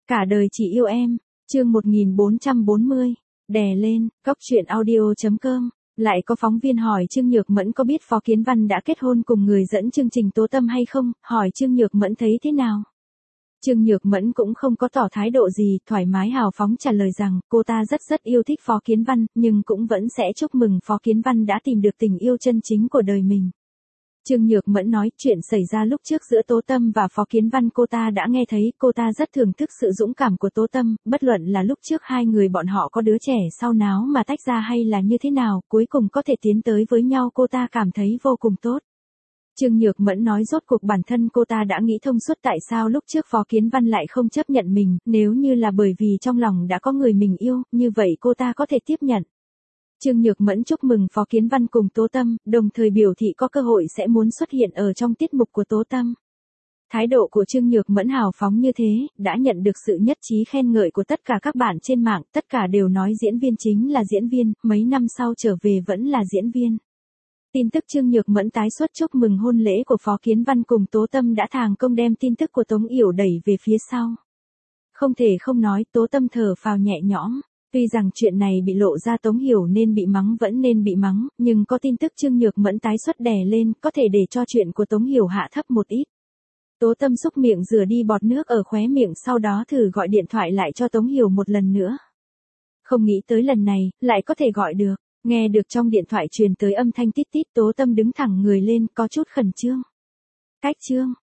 Cả đời chỉ yêu em, chương 1440, đè lên, cóc truyện audio.com. Lại có phóng viên hỏi Trương Nhược Mẫn có biết Phó Kiến Văn đã kết hôn cùng người dẫn chương trình Tố Tâm hay không, hỏi Trương Nhược Mẫn thấy thế nào. Trương Nhược Mẫn cũng không có tỏ thái độ gì, thoải mái hào phóng trả lời rằng cô ta rất yêu thích Phó Kiến Văn, nhưng cũng vẫn sẽ chúc mừng Phó Kiến Văn đã tìm được tình yêu chân chính của đời mình. Trương Nhược Mẫn nói chuyện xảy ra lúc trước giữa Tố Tâm và Phó Kiến Văn cô ta đã nghe thấy, cô ta rất thưởng thức sự dũng cảm của Tố Tâm, bất luận là lúc trước hai người bọn họ có đứa trẻ sau náo mà tách ra hay là như thế nào, cuối cùng có thể tiến tới với nhau cô ta cảm thấy vô cùng tốt. Trương Nhược Mẫn nói rốt cuộc bản thân cô ta đã nghĩ thông suốt tại sao lúc trước Phó Kiến Văn lại không chấp nhận mình, nếu như là bởi vì trong lòng đã có người mình yêu, như vậy cô ta có thể tiếp nhận. Trương Nhược Mẫn chúc mừng Phó Kiến Văn cùng Tố Tâm, đồng thời biểu thị có cơ hội sẽ muốn xuất hiện ở trong tiết mục của Tố Tâm. Thái độ của Trương Nhược Mẫn hào phóng như thế, đã nhận được sự nhất trí khen ngợi của tất cả các bạn trên mạng, tất cả đều nói diễn viên chính là diễn viên, mấy năm sau trở về vẫn là diễn viên. Tin tức Trương Nhược Mẫn tái xuất chúc mừng hôn lễ của Phó Kiến Văn cùng Tố Tâm đã thành công đem tin tức của Tống Yểu đẩy về phía sau. Không thể không nói Tố Tâm thở phào nhẹ nhõm. Tuy rằng chuyện này bị lộ ra Tống Hiểu nên bị mắng vẫn nên bị mắng, nhưng có tin tức Trương Nhược Mẫn tái xuất đè lên, có thể để cho chuyện của Tống Hiểu hạ thấp một ít. Tố Tâm xúc miệng rửa đi bọt nước ở khóe miệng, sau đó thử gọi điện thoại lại cho Tống Hiểu một lần nữa. Không nghĩ tới lần này, lại có thể gọi được, nghe được trong điện thoại truyền tới âm thanh tít tít, Tố Tâm đứng thẳng người lên, có chút khẩn trương. Cách Trương,